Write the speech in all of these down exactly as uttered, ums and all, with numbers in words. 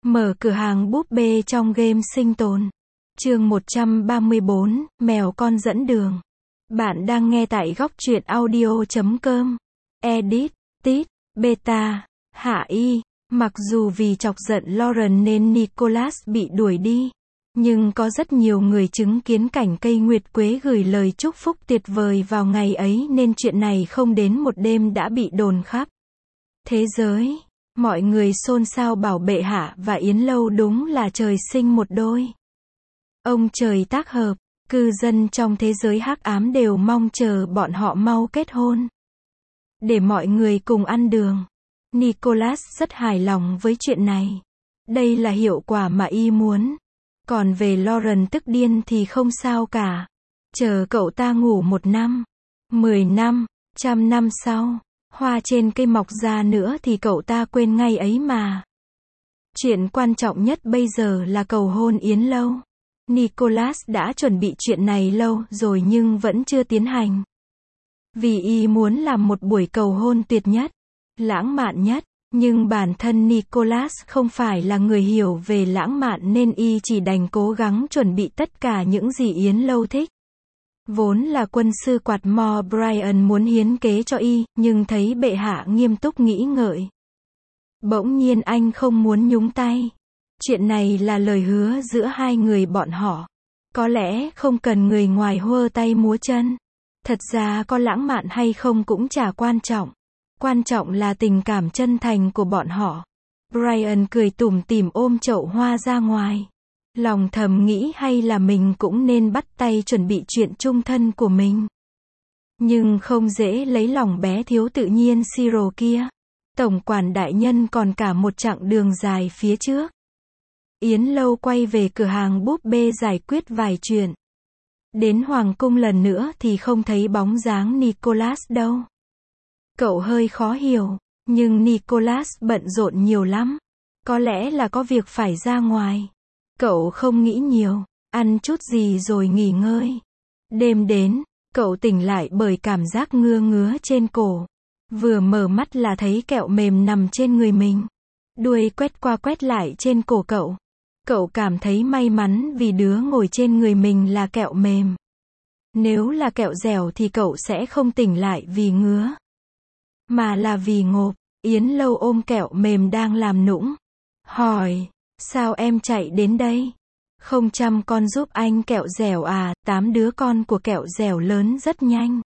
Mở cửa hàng búp bê trong game sinh tồn. Chương một trăm ba mươi bốn, mèo con dẫn đường. Bạn đang nghe tại góc truyện audio chấm com. Edit, Tit, Beta, Hạ Y. Mặc dù vì chọc giận Lauren nên Nicholas bị đuổi đi, nhưng có rất nhiều người chứng kiến cảnh cây nguyệt quế gửi lời chúc phúc tuyệt vời vào ngày ấy nên chuyện này không đến một đêm đã bị đồn khắp thế giới. Mọi người xôn xao bảo bệ hạ và Yến Lâu đúng là trời sinh một đôi. Ông trời tác hợp, cư dân trong thế giới hắc ám đều mong chờ bọn họ mau kết hôn, để mọi người cùng ăn đường. Nicholas rất hài lòng với chuyện này. Đây là hiệu quả mà y muốn. Còn về Lauren tức điên thì không sao cả. Chờ cậu ta ngủ một năm, mười năm, trăm năm sau, hoa trên cây mọc ra nữa thì cậu ta quên ngay ấy mà. Chuyện quan trọng nhất bây giờ là cầu hôn Yến Lâu. Nicholas đã chuẩn bị chuyện này lâu rồi nhưng vẫn chưa tiến hành. Vì y muốn làm một buổi cầu hôn tuyệt nhất, lãng mạn nhất, nhưng bản thân Nicholas không phải là người hiểu về lãng mạn nên y chỉ đành cố gắng chuẩn bị tất cả những gì Yến Lâu thích. Vốn là quân sư quạt mo Brian muốn hiến kế cho y, nhưng thấy bệ hạ nghiêm túc nghĩ ngợi. Bỗng nhiên anh không muốn nhúng tay. Chuyện này là lời hứa giữa hai người bọn họ. Có lẽ không cần người ngoài hơ tay múa chân. Thật ra có lãng mạn hay không cũng chả quan trọng. Quan trọng là tình cảm chân thành của bọn họ. Brian cười tủm tỉm ôm chậu hoa ra ngoài. Lòng thầm nghĩ hay là mình cũng nên bắt tay chuẩn bị chuyện chung thân của mình. Nhưng không dễ lấy lòng bé thiếu tự nhiên Cyril kia. Tổng quản đại nhân còn cả một chặng đường dài phía trước. Yến Lâu quay về cửa hàng búp bê giải quyết vài chuyện. Đến hoàng cung lần nữa thì không thấy bóng dáng Nicholas đâu. Cậu hơi khó hiểu, nhưng Nicholas bận rộn nhiều lắm. Có lẽ là có việc phải ra ngoài. Cậu không nghĩ nhiều, ăn chút gì rồi nghỉ ngơi. Đêm đến, cậu tỉnh lại bởi cảm giác ngứa ngứa trên cổ. Vừa mở mắt là thấy kẹo mềm nằm trên người mình. Đuôi quét qua quét lại trên cổ cậu. Cậu cảm thấy may mắn vì đứa ngồi trên người mình là kẹo mềm. Nếu là kẹo dẻo thì cậu sẽ không tỉnh lại vì ngứa, mà là vì ngộp. Yến Lâu ôm kẹo mềm đang làm nũng. Hỏi, sao em chạy đến đây? Không chăm con giúp anh kẹo dẻo à? Tám đứa con của kẹo dẻo lớn rất nhanh.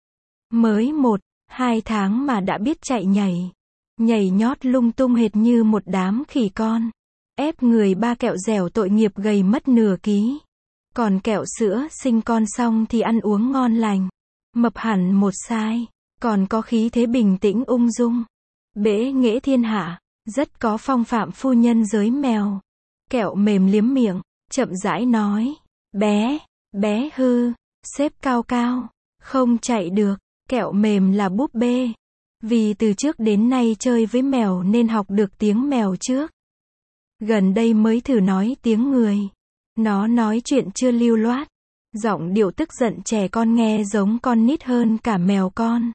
Mới một, hai tháng mà đã biết chạy nhảy. Nhảy nhót lung tung hệt như một đám khỉ con. Ép người ba kẹo dẻo tội nghiệp gầy mất nửa ký. Còn kẹo sữa sinh con xong thì ăn uống ngon lành. Mập hẳn một size. Còn có khí thế bình tĩnh ung dung. Bẽ nghễ thiên hạ. Rất có phong phạm phu nhân giới mèo. Kẹo mềm liếm miệng, chậm rãi nói. Bé, bé hư, xếp cao cao. Không chạy được. Kẹo mềm là búp bê. Vì từ trước đến nay chơi với mèo nên học được tiếng mèo trước. Gần đây mới thử nói tiếng người. Nó nói chuyện chưa lưu loát. Giọng điệu tức giận trẻ con nghe giống con nít hơn cả mèo con.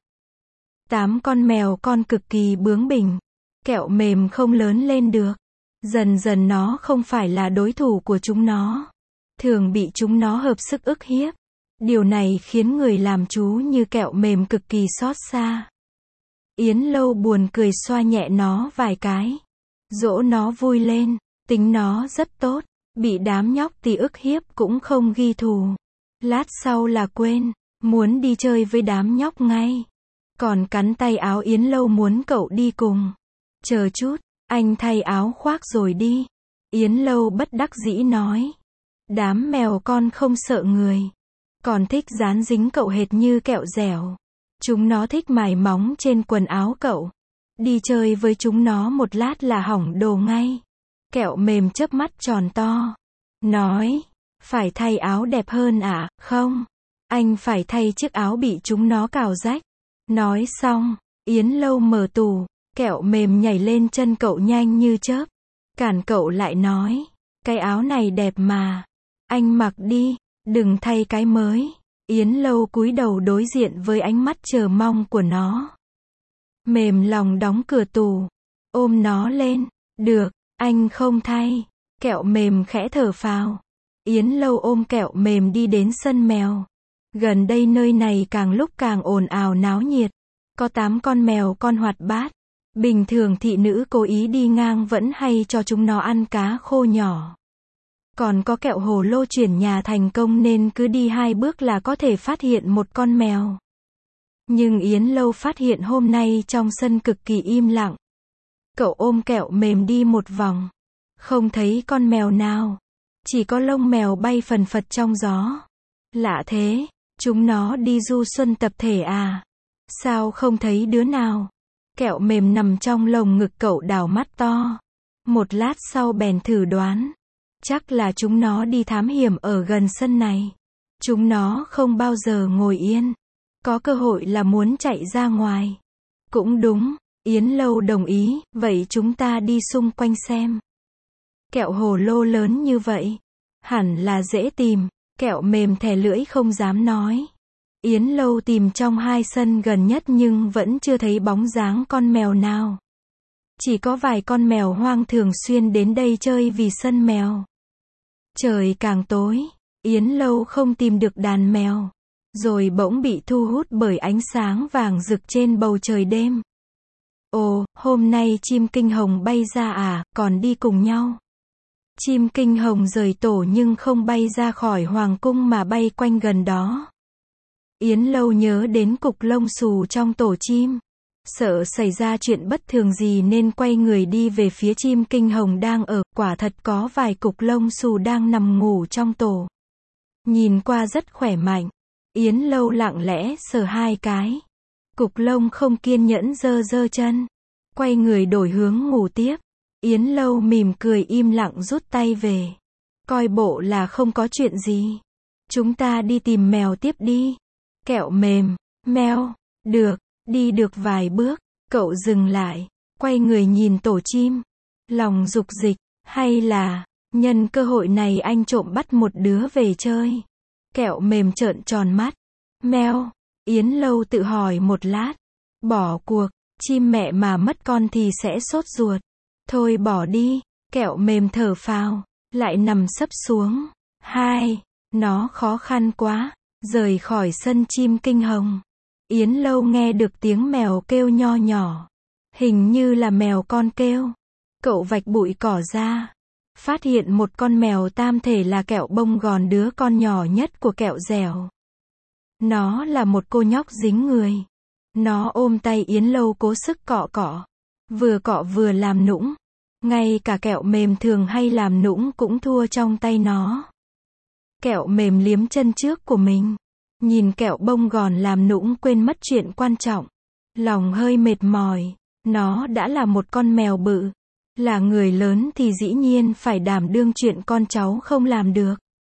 Tám con mèo con cực kỳ bướng bỉnh. Kẹo mềm không lớn lên được. Dần dần nó không phải là đối thủ của chúng nó. Thường bị chúng nó hợp sức ức hiếp. Điều này khiến người làm chú như kẹo mềm cực kỳ xót xa. Yến Lâu buồn cười xoa nhẹ nó vài cái. Dỗ nó vui lên. Tính nó rất tốt. Bị đám nhóc tì ức hiếp cũng không ghi thù. Lát sau là quên. Muốn đi chơi với đám nhóc ngay. Còn cắn tay áo Yến Lâu muốn cậu đi cùng. Chờ chút, anh thay áo khoác rồi đi. Yến Lâu bất đắc dĩ nói. Đám mèo con không sợ người. Còn thích dán dính cậu hệt như kẹo dẻo. Chúng nó thích mài móng trên quần áo cậu. Đi chơi với chúng nó một lát là hỏng đồ ngay. Kẹo mềm chớp mắt tròn to. Nói, phải thay áo đẹp hơn à? Không, anh phải thay chiếc áo bị chúng nó cào rách. Nói xong, Yến Lâu mở tủ. Kẹo mềm nhảy lên chân cậu nhanh như chớp. Cản cậu lại nói. Cái áo này đẹp mà. Anh mặc đi, đừng thay cái mới. Yến Lâu cúi đầu đối diện với ánh mắt chờ mong của nó. Mềm lòng đóng cửa tủ. Ôm nó lên. Được, Anh không thay. Kẹo mềm khẽ thở phào. Yến Lâu ôm kẹo mềm đi đến sân mèo. Gần đây nơi này càng lúc càng ồn ào náo nhiệt. Có tám con mèo con hoạt bát. Bình thường thị nữ cố ý đi ngang vẫn hay cho chúng nó ăn cá khô nhỏ. Còn có kẹo hồ lô chuyển nhà thành công nên cứ đi hai bước là có thể phát hiện một con mèo. Nhưng Yến Lâu phát hiện hôm nay trong sân cực kỳ im lặng. Cậu ôm kẹo mềm đi một vòng. Không thấy con mèo nào. Chỉ có lông mèo bay phần phật trong gió. Lạ thế, chúng nó đi du xuân tập thể à? Sao không thấy đứa nào? Kẹo mềm nằm trong lồng ngực cậu đảo mắt to. Một lát sau bèn thử đoán. Chắc là chúng nó đi thám hiểm ở gần sân này. Chúng nó không bao giờ ngồi yên. Có cơ hội là muốn chạy ra ngoài. Cũng đúng, Yến Lâu đồng ý, vậy chúng ta đi xung quanh xem. Kẹo hồ lô lớn như vậy. Hẳn là dễ tìm, kẹo mềm thè lưỡi không dám nói. Yến Lâu tìm trong hai sân gần nhất nhưng vẫn chưa thấy bóng dáng con mèo nào. Chỉ có vài con mèo hoang thường xuyên đến đây chơi vì sân mèo. Trời càng tối, Yến Lâu không tìm được đàn mèo. Rồi bỗng bị thu hút bởi ánh sáng vàng rực trên bầu trời đêm. Ồ, hôm nay chim kinh hồng bay ra à, còn đi cùng nhau. Chim kinh hồng rời tổ nhưng không bay ra khỏi hoàng cung mà bay quanh gần đó. Yến Lâu nhớ đến cục lông xù trong tổ chim. Sợ xảy ra chuyện bất thường gì nên quay người đi về phía chim kinh hồng đang ở, quả thật có vài cục lông xù đang nằm ngủ trong tổ. Nhìn qua rất khỏe mạnh. Yến Lâu lặng lẽ sờ hai cái. Cục lông không kiên nhẫn giơ giơ chân. Quay người đổi hướng ngủ tiếp. Yến Lâu mỉm cười im lặng rút tay về. Coi bộ là không có chuyện gì. Chúng ta đi tìm mèo tiếp đi. Kẹo mềm, mèo, được, đi được vài bước, cậu dừng lại, quay người nhìn tổ chim. Lòng dục dịch, hay là, nhân cơ hội này anh trộm bắt một đứa về chơi. Kẹo mềm trợn tròn mắt. Mèo, Yến Lâu tự hỏi một lát. Bỏ cuộc, chim mẹ mà mất con thì sẽ sốt ruột. Thôi bỏ đi, kẹo mềm thở phào, lại nằm sấp xuống. Hai, nó khó khăn quá, rời khỏi sân chim kinh hồng. Yến Lâu nghe được tiếng mèo kêu nho nhỏ. Hình như là mèo con kêu. Cậu vạch bụi cỏ ra. Phát hiện một con mèo tam thể là kẹo bông gòn, đứa con nhỏ nhất của kẹo dẻo. Nó là một cô nhóc dính người. Nó ôm tay Yến Lâu cố sức cọ cọ. Vừa cọ vừa làm nũng. Ngay cả kẹo mềm thường hay làm nũng cũng thua trong tay nó. Kẹo mềm liếm chân trước của mình. Nhìn kẹo bông gòn làm nũng quên mất chuyện quan trọng. Lòng hơi mệt mỏi. Nó đã là một con mèo bự. Là người lớn thì dĩ nhiên phải đảm đương chuyện con cháu không làm được.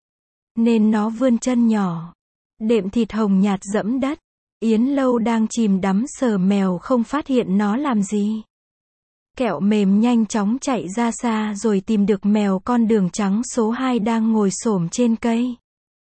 Nên nó vươn chân nhỏ. Đệm thịt hồng nhạt dẫm đất. Yến Lâu đang chìm đắm sờ mèo không phát hiện nó làm gì. Kẹo mềm nhanh chóng chạy ra xa rồi tìm được mèo con đường trắng số hai đang ngồi xổm trên cây.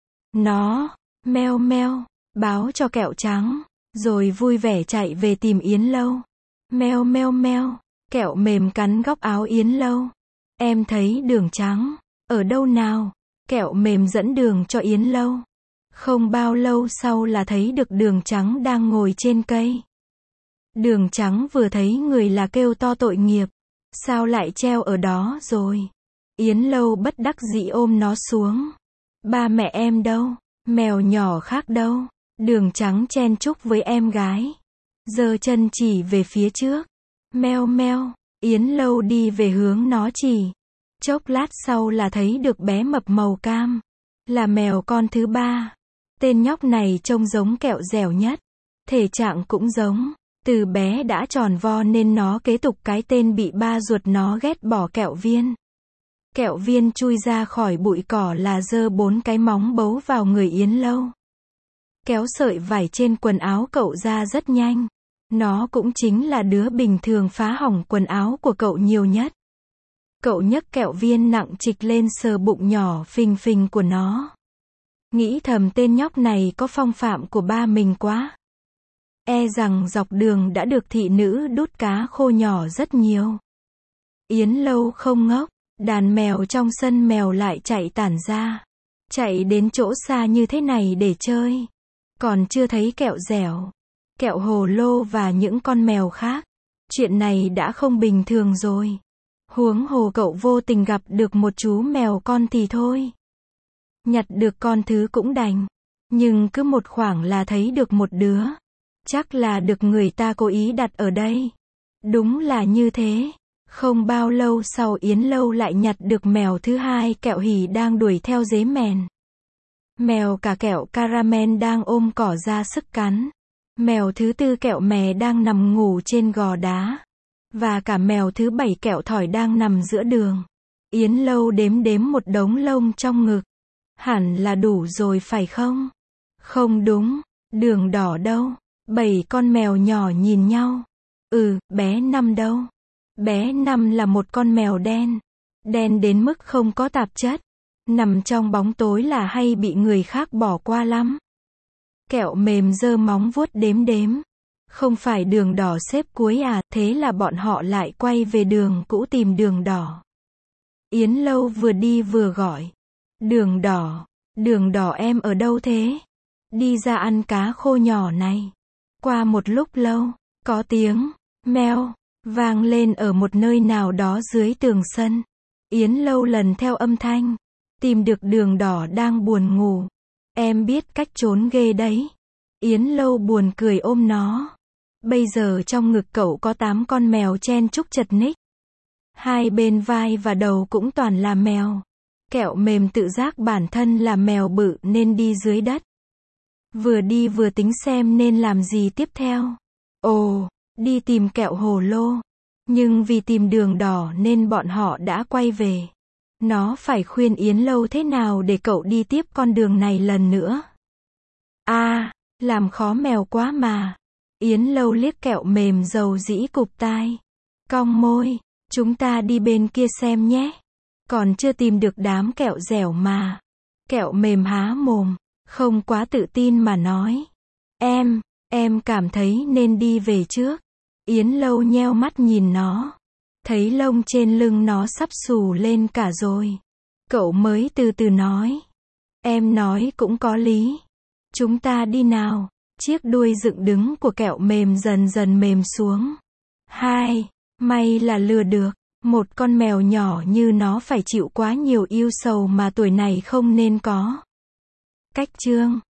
Nó, meo meo, báo cho kẹo trắng, rồi vui vẻ chạy về tìm Yến Lâu. Meo meo meo, kẹo mềm cắn góc áo Yến Lâu. Em thấy đường trắng, ở đâu nào? Kẹo mềm dẫn đường cho Yến Lâu. Không bao lâu sau là thấy được đường trắng đang ngồi trên cây. Đường trắng vừa thấy người là kêu to tội nghiệp. Sao lại treo ở đó rồi? Yến Lâu bất đắc dĩ ôm nó xuống. Ba mẹ em đâu? Mèo nhỏ khác đâu? Đường trắng chen chúc với em gái. Giơ chân chỉ về phía trước. Meo meo, Yến Lâu đi về hướng nó chỉ. Chốc lát sau là thấy được bé mập màu cam. Là mèo con thứ ba. Tên nhóc này trông giống kẹo dẻo nhất. Thể trạng cũng giống. Từ bé đã tròn vo nên nó kế tục cái tên bị ba ruột nó ghét bỏ, Kẹo Viên. Kẹo Viên chui ra khỏi bụi cỏ là giơ bốn cái móng bấu vào người Yến Lâu. Kéo sợi vải trên quần áo cậu ra rất nhanh. Nó cũng chính là đứa bình thường phá hỏng quần áo của cậu nhiều nhất. Cậu nhấc Kẹo Viên nặng trịch lên sờ bụng nhỏ phình phình của nó. Nghĩ thầm tên nhóc này có phong phạm của ba mình quá. E rằng dọc đường đã được thị nữ đút cá khô nhỏ rất nhiều. Yến Lâu không ngốc, đàn mèo trong sân mèo lại chạy tản ra. Chạy đến chỗ xa như thế này để chơi. Còn chưa thấy Kẹo Dẻo, Kẹo Hồ Lô và những con mèo khác. Chuyện này đã không bình thường rồi. Huống hồ cậu vô tình gặp được một chú mèo con thì thôi. Nhặt được con thứ cũng đành. Nhưng cứ một khoảng là thấy được một đứa. Chắc là được người ta cố ý đặt ở đây. Đúng là như thế. Không bao lâu sau Yến Lâu lại nhặt được mèo thứ hai. Kẹo Hỉ đang đuổi theo dế mèn. Mèo cả Kẹo Caramel đang ôm cỏ ra sức cắn. Mèo thứ tư Kẹo Mè đang nằm ngủ trên gò đá. Và cả mèo thứ bảy Kẹo Thỏi đang nằm giữa đường. Yến Lâu đếm đếm một đống lông trong ngực. Hẳn là đủ rồi phải không? Không đúng, Đường Đỏ đâu? Bảy con mèo nhỏ nhìn nhau. Ừ, bé Năm đâu? Bé Năm là một con mèo đen. Đen đến mức không có tạp chất. Nằm trong bóng tối là hay bị người khác bỏ qua lắm. Kẹo Mềm giơ móng vuốt đếm đếm. Không phải Đường Đỏ xếp cuối à, thế là bọn họ lại quay về đường cũ tìm Đường Đỏ. Yến Lâu vừa đi vừa gọi. Đường Đỏ, Đường Đỏ em ở đâu thế? Đi ra ăn cá khô nhỏ này. Qua một lúc lâu, có tiếng, meo, vang lên ở một nơi nào đó dưới tường sân. Yến Lâu lần theo âm thanh, tìm được Đường Đỏ đang buồn ngủ. Em biết cách trốn ghê đấy. Yến Lâu buồn cười ôm nó. Bây giờ trong ngực cậu có tám con mèo chen chúc chật ních. Hai bên vai và đầu cũng toàn là mèo. Kẹo Mềm tự giác bản thân là mèo bự nên đi dưới đất. Vừa đi vừa tính xem nên làm gì tiếp theo. Ồ, đi tìm Kẹo Hồ Lô. Nhưng vì tìm Đường Đỏ nên bọn họ đã quay về. Nó phải khuyên Yến Lâu thế nào để cậu đi tiếp con đường này lần nữa. À, làm khó mèo quá mà. Yến Lâu liếc Kẹo Mềm dầu dĩ cụp tai. Cong môi, chúng ta đi bên kia xem nhé. Còn chưa tìm được đám Kẹo Dẻo mà. Kẹo Mềm há mồm, không quá tự tin mà nói. Em, em cảm thấy nên đi về trước. Yến Lâu nheo mắt nhìn nó. Thấy lông trên lưng nó sắp xù lên cả rồi. Cậu mới từ từ nói. Em nói cũng có lý. Chúng ta đi nào. Chiếc đuôi dựng đứng của Kẹo Mềm dần dần mềm xuống. Hai, may là lừa được. Một con mèo nhỏ như nó phải chịu quá nhiều ưu sầu mà tuổi này không nên có. Cách chương